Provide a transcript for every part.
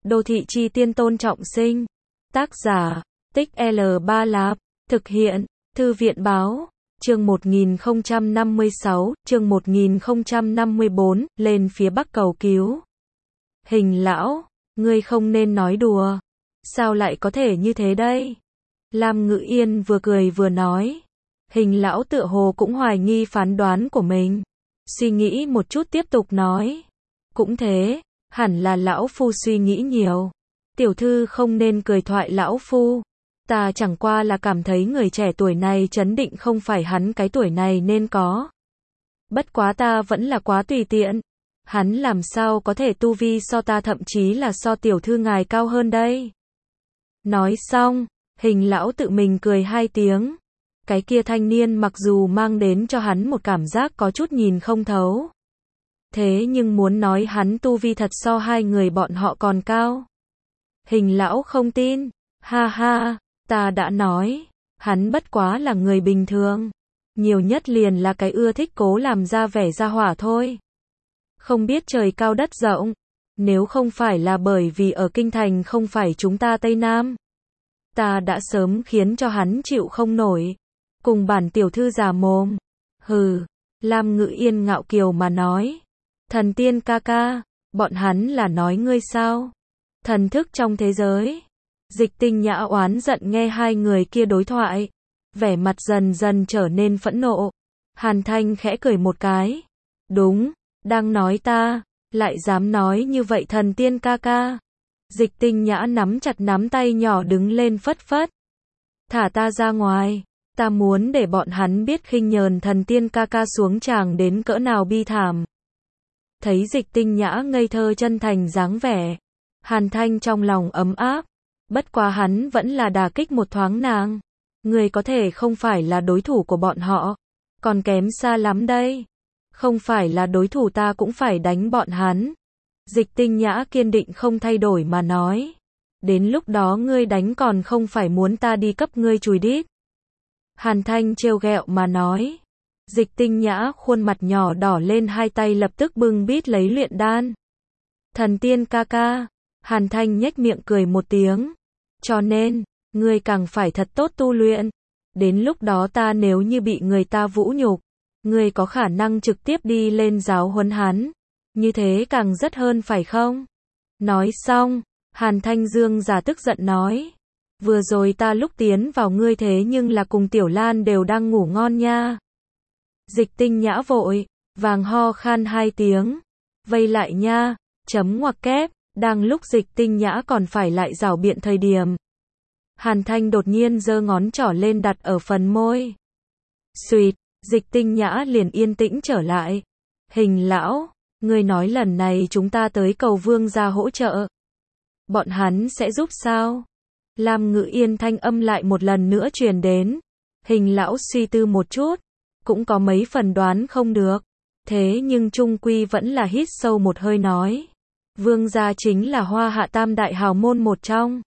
Đô thị chi tiên Tôn Trọng Sinh. Tác giả, Tích L Ba Lạp. Thực hiện, Thư viện Báo. Chương 1056, chương 1054, lên phía bắc cầu cứu. Hình lão, ngươi không nên nói đùa. Sao lại có thể như thế đây? Lam Ngự Yên vừa cười vừa nói. Hình lão tựa hồ cũng hoài nghi phán đoán của mình. Suy nghĩ một chút tiếp tục nói. Cũng thế, hẳn là lão phu suy nghĩ nhiều. Tiểu thư không nên cười thoại lão phu. Ta chẳng qua là cảm thấy người trẻ tuổi này chấn định không phải hắn cái tuổi này nên có. Bất quá ta vẫn là quá tùy tiện. Hắn làm sao có thể tu vi so ta, thậm chí là so tiểu thư ngài cao hơn đây. Nói xong, hình lão tự mình cười hai tiếng. Cái kia thanh niên mặc dù mang đến cho hắn một cảm giác có chút nhìn không thấu. Thế nhưng muốn nói hắn tu vi thật so hai người bọn họ còn cao. Hình lão không tin. Ha ha, ta đã nói, hắn bất quá là người bình thường. Nhiều nhất liền là cái ưa thích cố làm ra vẻ ra hỏa thôi. Không biết trời cao đất rộng. Nếu không phải là bởi vì ở kinh thành không phải chúng ta Tây Nam, ta đã sớm khiến cho hắn chịu không nổi. Cùng bản tiểu thư già mồm. Hừ, Lam Ngự Yên ngạo kiều mà nói. Thần tiên ca ca, bọn hắn là nói ngươi sao? Thần thức trong thế giới. Dịch Tinh Nhã oán giận nghe hai người kia đối thoại. Vẻ mặt dần dần trở nên phẫn nộ. Hàn Thanh khẽ cười một cái. Đúng, đang nói ta, lại dám nói như vậy thần tiên ca ca. Dịch Tinh Nhã nắm chặt nắm tay nhỏ đứng lên phất phất. Thả ta ra ngoài, ta muốn để bọn hắn biết khinh nhờn thần tiên ca ca xuống tràng đến cỡ nào bi thảm. Thấy Dịch Tinh Nhã ngây thơ chân thành dáng vẻ, Hàn Thanh trong lòng ấm áp. Bất quá hắn vẫn là đả kích một thoáng nàng. Người có thể không phải là đối thủ của bọn họ, còn kém xa lắm đây. Không phải là đối thủ ta cũng phải đánh bọn hắn. Dịch Tinh Nhã kiên định không thay đổi mà nói. Đến lúc đó ngươi đánh còn không phải muốn ta đi cấp ngươi chùi đít. Hàn Thanh trêu ghẹo mà nói. Dịch Tinh Nhã khuôn mặt nhỏ đỏ lên, hai tay lập tức bưng bít lấy luyện đan. Thần tiên ca ca. Hàn Thanh nhếch miệng cười một tiếng. Cho nên, ngươi càng phải thật tốt tu luyện. Đến lúc đó ta nếu như bị người ta vũ nhục, ngươi có khả năng trực tiếp đi lên giáo huấn hắn. Như thế càng rất hơn phải không? Nói xong, Hàn Thanh Dương giả tức giận nói. Vừa rồi ta lúc tiến vào ngươi thế nhưng là cùng Tiểu Lan đều đang ngủ ngon nha. Dịch Tinh Nhã vội vàng ho khan hai tiếng. Vây lại nha, chấm ngoặc kép. Đang lúc Dịch Tinh Nhã còn phải lại rảo biện thời điểm, Hàn Thanh đột nhiên giơ ngón trỏ lên đặt ở phần môi. Xuỵt, Dịch Tinh Nhã liền yên tĩnh trở lại. Hình lão, ngươi nói lần này chúng ta tới cầu vương gia hỗ trợ, bọn hắn sẽ giúp sao? Lam Ngự Yên thanh âm lại một lần nữa truyền đến. Hình lão suy tư một chút, cũng có mấy phần đoán không được. Thế nhưng trung quy vẫn là hít sâu một hơi nói. Vương gia chính là Hoa Hạ tam đại hào môn một trong.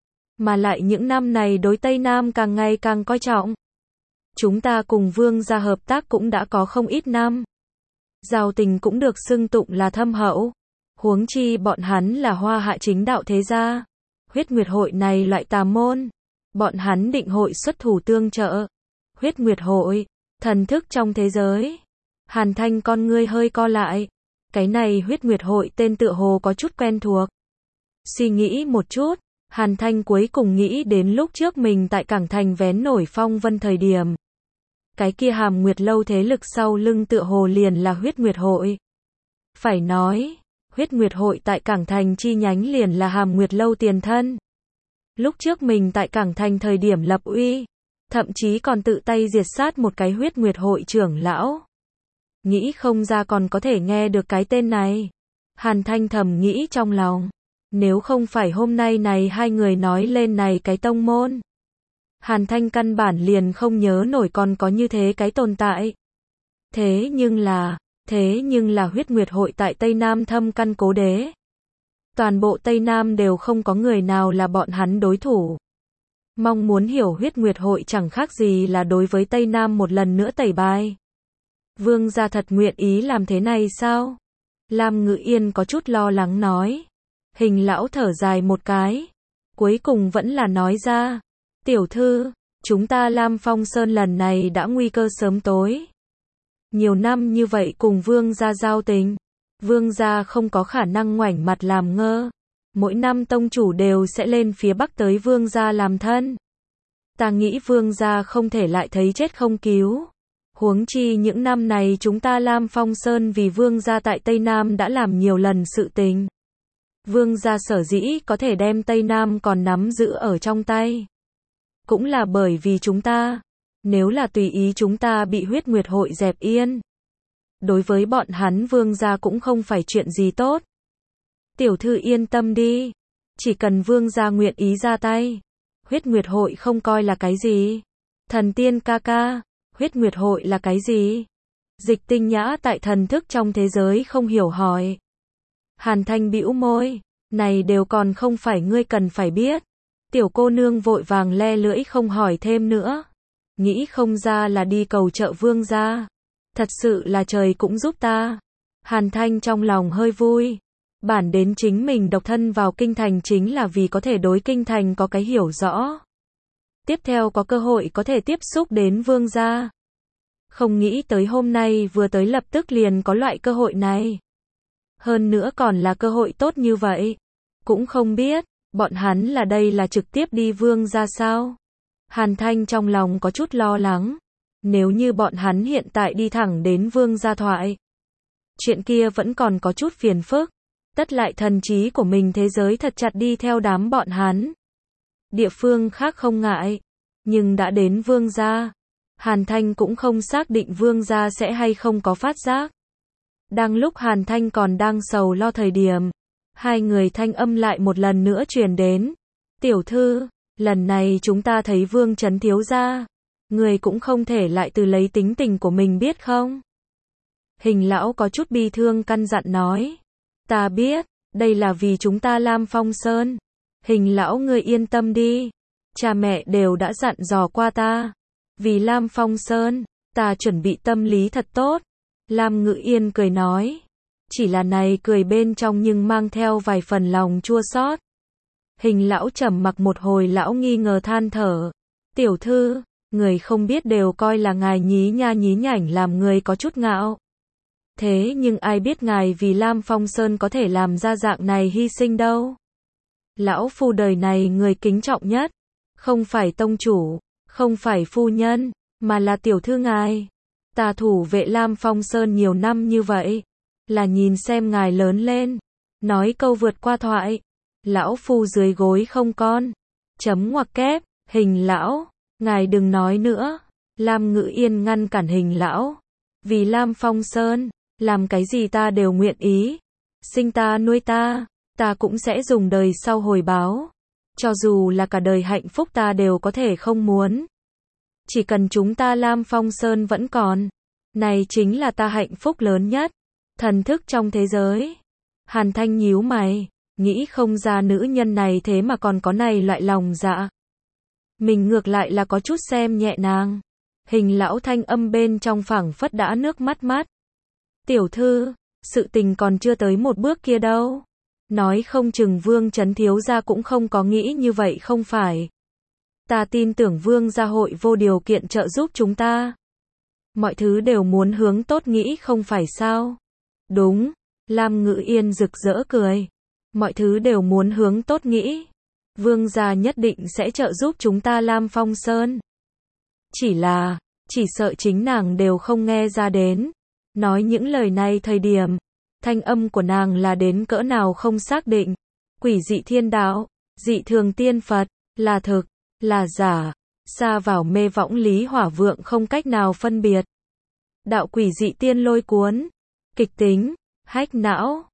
Mà lại những năm này đối Tây Nam càng ngày càng coi trọng. Chúng ta cùng vương gia hợp tác cũng đã có không ít năm. Giao tình cũng được xưng tụng là thâm hậu. Huống chi bọn hắn là Hoa Hạ chính đạo thế gia. Huyết Nguyệt hội này loại tà môn. Bọn hắn định hội xuất thủ tương trợ. Huyết Nguyệt hội, thần thức trong thế giới. Hàn Thanh con ngươi hơi co lại. Cái này Huyết Nguyệt hội tên tựa hồ có chút quen thuộc. Suy nghĩ một chút, Hàn Thanh cuối cùng nghĩ đến lúc trước mình tại Cảng Thành vén nổi phong vân thời điểm. Cái kia Hàm Nguyệt lâu thế lực sau lưng tựa hồ liền là Huyết Nguyệt hội. Phải nói, Huyết Nguyệt hội tại Cảng Thành chi nhánh liền là Hàm Nguyệt lâu tiền thân. Lúc trước mình tại Cảng Thành thời điểm lập uy, thậm chí còn tự tay diệt sát một cái Huyết Nguyệt hội trưởng lão. Nghĩ không ra còn có thể nghe được cái tên này. Hàn Thanh thầm nghĩ trong lòng. Nếu không phải hôm nay này hai người nói lên này cái tông môn, Hàn Thanh căn bản liền không nhớ nổi còn có như thế cái tồn tại. Thế nhưng là Huyết Nguyệt hội tại Tây Nam thâm căn cố đế. Toàn bộ Tây Nam đều không có người nào là bọn hắn đối thủ. Mong muốn hiểu Huyết Nguyệt hội chẳng khác gì là đối với Tây Nam một lần nữa tẩy bài. Vương gia thật nguyện ý làm thế này sao? Lam Ngự Yên có chút lo lắng nói. Hình lão thở dài một cái. Cuối cùng vẫn là nói ra. Tiểu thư, chúng ta Lam Phong Sơn lần này đã nguy cơ sớm tối. Nhiều năm như vậy cùng vương gia giao tình. Vương gia không có khả năng ngoảnh mặt làm ngơ. Mỗi năm tông chủ đều sẽ lên phía bắc tới vương gia làm thân. Ta nghĩ vương gia không thể lại thấy chết không cứu. Huống chi những năm này chúng ta Lam Phong Sơn vì vương gia tại Tây Nam đã làm nhiều lần sự tình. Vương gia sở dĩ có thể đem Tây Nam còn nắm giữ ở trong tay. Cũng là bởi vì chúng ta. Nếu là tùy ý chúng ta bị huyết nguyệt hội dẹp yên. Đối với bọn hắn vương gia cũng không phải chuyện gì tốt. Tiểu thư yên tâm đi. Chỉ cần vương gia nguyện ý ra tay. Huyết nguyệt hội không coi là cái gì. Thần tiên ca ca. Huyết nguyệt hội là cái gì? Dịch Tinh Nhã tại thần thức trong thế giới không hiểu hỏi. Hàn Thanh bĩu môi. Này đều còn không phải ngươi cần phải biết. Tiểu cô nương vội vàng le lưỡi không hỏi thêm nữa. Nghĩ không ra là đi cầu trợ vương gia. Thật sự là trời cũng giúp ta. Hàn Thanh trong lòng hơi vui. Bản đến chính mình độc thân vào kinh thành chính là vì có thể đối kinh thành có cái hiểu rõ. Tiếp theo có cơ hội có thể tiếp xúc đến vương gia. Không nghĩ tới hôm nay vừa tới lập tức liền có loại cơ hội này. Hơn nữa còn là cơ hội tốt như vậy. Cũng không biết, bọn hắn là đây là trực tiếp đi vương gia sao? Hàn Thanh trong lòng có chút lo lắng. Nếu như bọn hắn hiện tại đi thẳng đến vương gia thoại. Chuyện kia vẫn còn có chút phiền phức. Tất lại thần trí của mình thế giới thật chặt đi theo đám bọn hắn. Địa phương khác không ngại. Nhưng đã đến vương gia. Hàn Thanh cũng không xác định vương gia sẽ hay không có phát giác. Đang lúc Hàn Thanh còn đang sầu lo thời điểm. Hai người thanh âm lại một lần nữa truyền đến. Tiểu thư, lần này chúng ta thấy vương trấn thiếu gia. Người cũng không thể lại từ lấy tính tình của mình biết không? Hình lão có chút bi thương căn dặn nói. Ta biết, đây là vì chúng ta Lam Phong Sơn. Hình lão ngươi yên tâm đi. Cha mẹ đều đã dặn dò qua ta. Vì Lam Phong Sơn, ta chuẩn bị tâm lý thật tốt. Lam Ngự Yên cười nói. Chỉ là này cười bên trong nhưng mang theo vài phần lòng chua xót. Hình lão trầm mặc một hồi lão nghi ngờ than thở. Tiểu thư, người không biết đều coi là ngài nhí nha nhí nhảnh làm người có chút ngạo. Thế nhưng ai biết ngài vì Lam Phong Sơn có thể làm ra dạng này hy sinh đâu. Lão phu đời này người kính trọng nhất. Không phải tông chủ, không phải phu nhân, mà là tiểu thư ngài. Ta thủ vệ Lam Phong Sơn nhiều năm như vậy. Là nhìn xem ngài lớn lên. Nói câu vượt qua thoại. Lão phu dưới gối không con. Chấm ngoặc kép, hình lão. Ngài đừng nói nữa. Lam Ngự Yên ngăn cản hình lão. Vì Lam Phong Sơn, làm cái gì ta đều nguyện ý. Sinh ta nuôi ta, ta cũng sẽ dùng đời sau hồi báo. Cho dù là cả đời hạnh phúc ta đều có thể không muốn. Chỉ cần chúng ta Lam Phong Sơn vẫn còn. Này chính là ta hạnh phúc lớn nhất. Thần thức trong thế giới. Hàn Thanh nhíu mày. Nghĩ không ra nữ nhân này thế mà còn có này loại lòng dạ. Mình ngược lại là có chút xem nhẹ nàng. Hình lão thanh âm bên trong phảng phất đã nước mắt mắt. Tiểu thư, sự tình còn chưa tới một bước kia đâu. Nói không chừng vương trấn thiếu gia cũng không có nghĩ như vậy không phải. Ta tin tưởng vương gia hội vô điều kiện trợ giúp chúng ta. Mọi thứ đều muốn hướng tốt nghĩ không phải sao. Đúng, Lam Ngự Yên rực rỡ cười. Mọi thứ đều muốn hướng tốt nghĩ. Vương gia nhất định sẽ trợ giúp chúng ta Lam Phong Sơn. Chỉ sợ chính nàng đều không nghe ra đến. Nói những lời này thời điểm, thanh âm của nàng là đến cỡ nào không xác định. Quỷ dị thiên đạo, dị thường tiên Phật, là thực, là giả, xa vào mê võng lý hỏa vượng không cách nào phân biệt. Đạo quỷ dị tiên lôi cuốn, kịch tính, hách não,